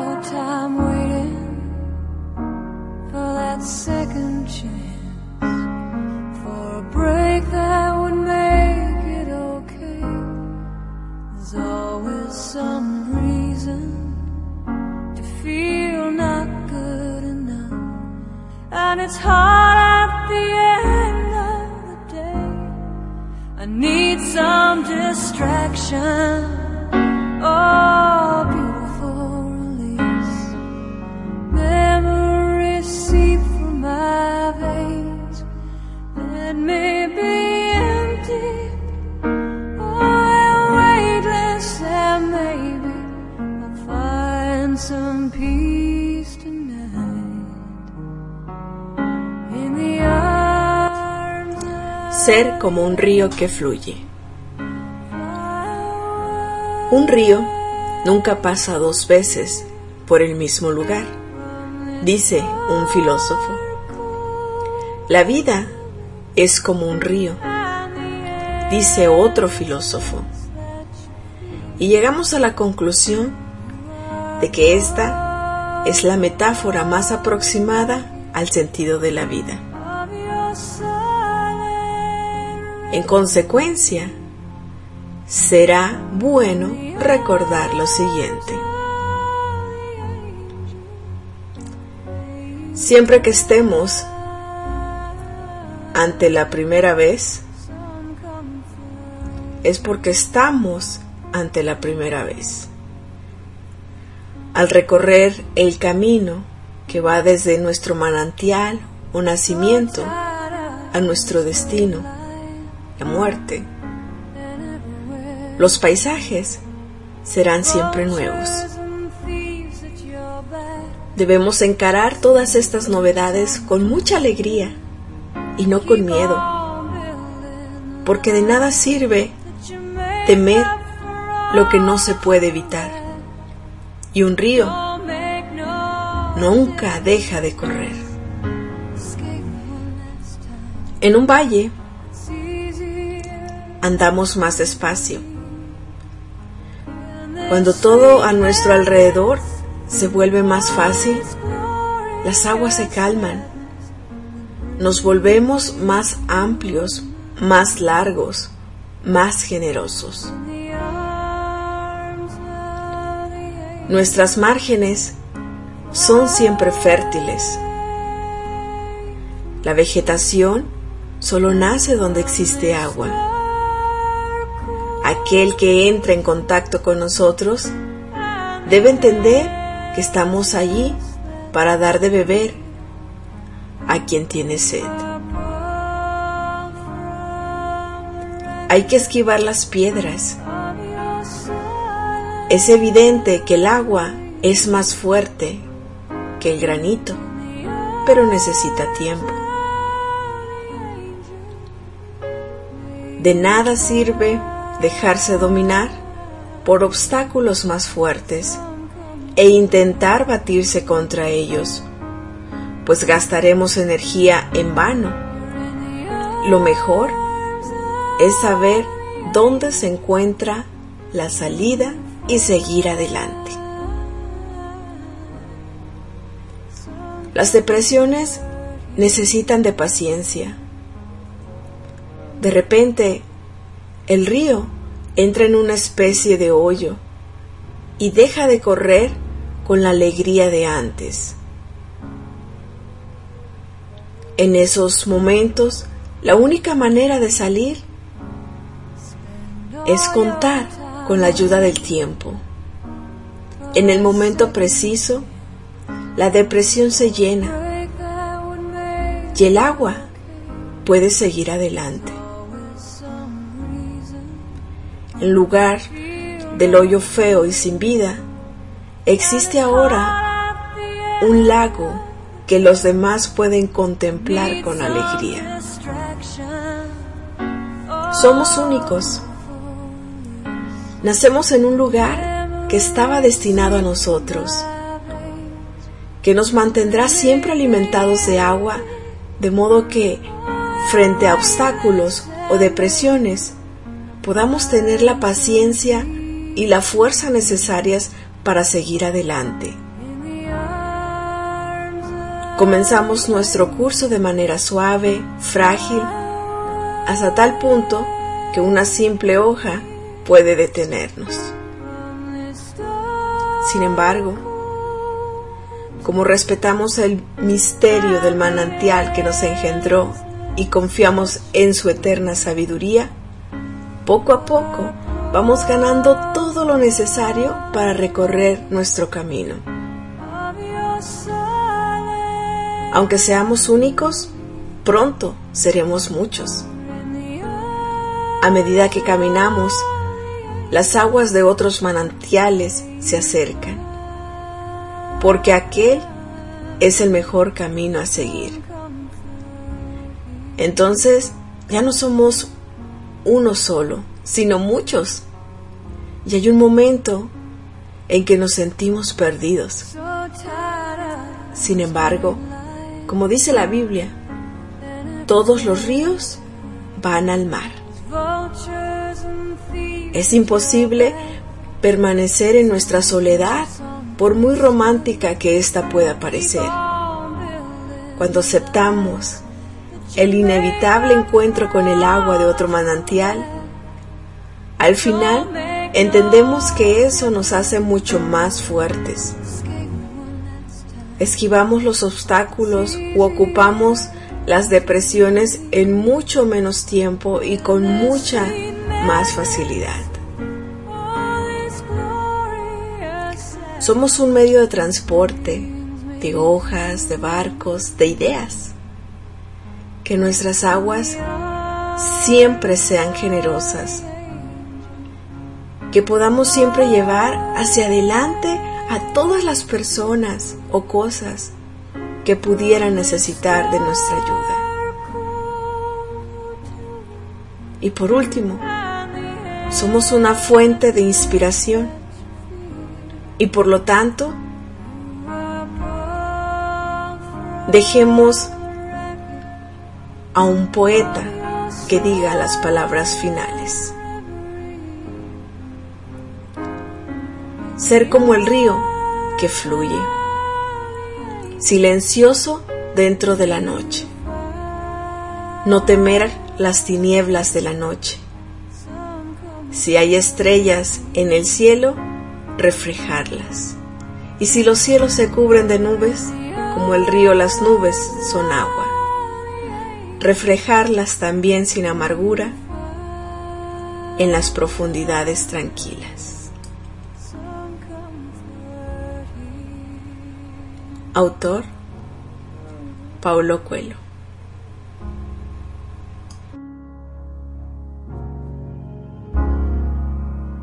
our time waiting for that second chance, for a break that would make it okay. There's always some reason to feel not good enough, and it's hard at the end of the day. I need some distraction, oh, beautiful release. Memories seep from my veins. Let me be empty, oh, weightless, and maybe I'll find some peace tonight in the arms of... Ser como un río que fluye. Un río nunca pasa dos veces por el mismo lugar, dice un filósofo. La vida es como un río, dice otro filósofo. Y llegamos a la conclusión de que esta es la metáfora más aproximada al sentido de la vida. En consecuencia, será bueno recordar lo siguiente. Siempre que estemos ante la primera vez, es porque estamos ante la primera vez. Al recorrer el camino que va desde nuestro manantial o nacimiento a nuestro destino, la muerte, los paisajes serán siempre nuevos. Debemos encarar todas estas novedades con mucha alegría y no con miedo, porque de nada sirve temer lo que no se puede evitar, y un río nunca deja de correr. En un valle andamos más despacio. Cuando todo a nuestro alrededor se vuelve más fácil, las aguas se calman. Nos volvemos más amplios, más largos, más generosos. Nuestras márgenes son siempre fértiles. La vegetación solo nace donde existe agua. Aquel que entra en contacto con nosotros debe entender que estamos allí para dar de beber a quien tiene sed. Hay que esquivar las piedras. Es evidente que el agua es más fuerte que el granito, pero necesita tiempo. De nada sirve dejarse dominar por obstáculos más fuertes e intentar batirse contra ellos, pues gastaremos energía en vano. Lo mejor es saber dónde se encuentra la salida y seguir adelante. Las depresiones necesitan de paciencia. De repente, el río entra en una especie de hoyo y deja de correr con la alegría de antes. En esos momentos, la única manera de salir es contar con la ayuda del tiempo. En el momento preciso, la depresión se llena y el agua puede seguir adelante. En lugar del hoyo feo y sin vida, existe ahora un lago que los demás pueden contemplar con alegría. Somos únicos. Nacemos en un lugar que estaba destinado a nosotros, que nos mantendrá siempre alimentados de agua, de modo que, frente a obstáculos o depresiones, podamos tener la paciencia y la fuerza necesarias para seguir adelante. Comenzamos nuestro curso de manera suave, frágil, hasta tal punto que una simple hoja puede detenernos. Sin embargo, como respetamos el misterio del manantial que nos engendró y confiamos en su eterna sabiduría, poco a poco vamos ganando todo lo necesario para recorrer nuestro camino. Aunque seamos únicos, pronto seremos muchos. A medida que caminamos, las aguas de otros manantiales se acercan, porque aquel es el mejor camino a seguir. Entonces, ya no somos uno solo, sino muchos. Y hay un momento en que nos sentimos perdidos. Sin embargo, como dice la Biblia, todos los ríos van al mar. Es imposible permanecer en nuestra soledad, por muy romántica que ésta pueda parecer. Cuando aceptamos el inevitable encuentro con el agua de otro manantial, al final entendemos que eso nos hace mucho más fuertes. Esquivamos los obstáculos u ocupamos las depresiones en mucho menos tiempo y con mucha más facilidad. Somos un medio de transporte, de hojas, de barcos, de ideas. Que nuestras aguas siempre sean generosas. Que podamos siempre llevar hacia adelante a todas las personas o cosas que pudieran necesitar de nuestra ayuda. Y por último, somos una fuente de inspiración y por lo tanto, dejemos a un poeta que diga las palabras finales. Ser como el río que fluye, silencioso dentro de la noche. No temer las tinieblas de la noche. Si hay estrellas en el cielo, reflejarlas. Y si los cielos se cubren de nubes, como el río las nubes son agua. Reflejarlas también sin amargura en las profundidades tranquilas. Autor: Paulo Coelho.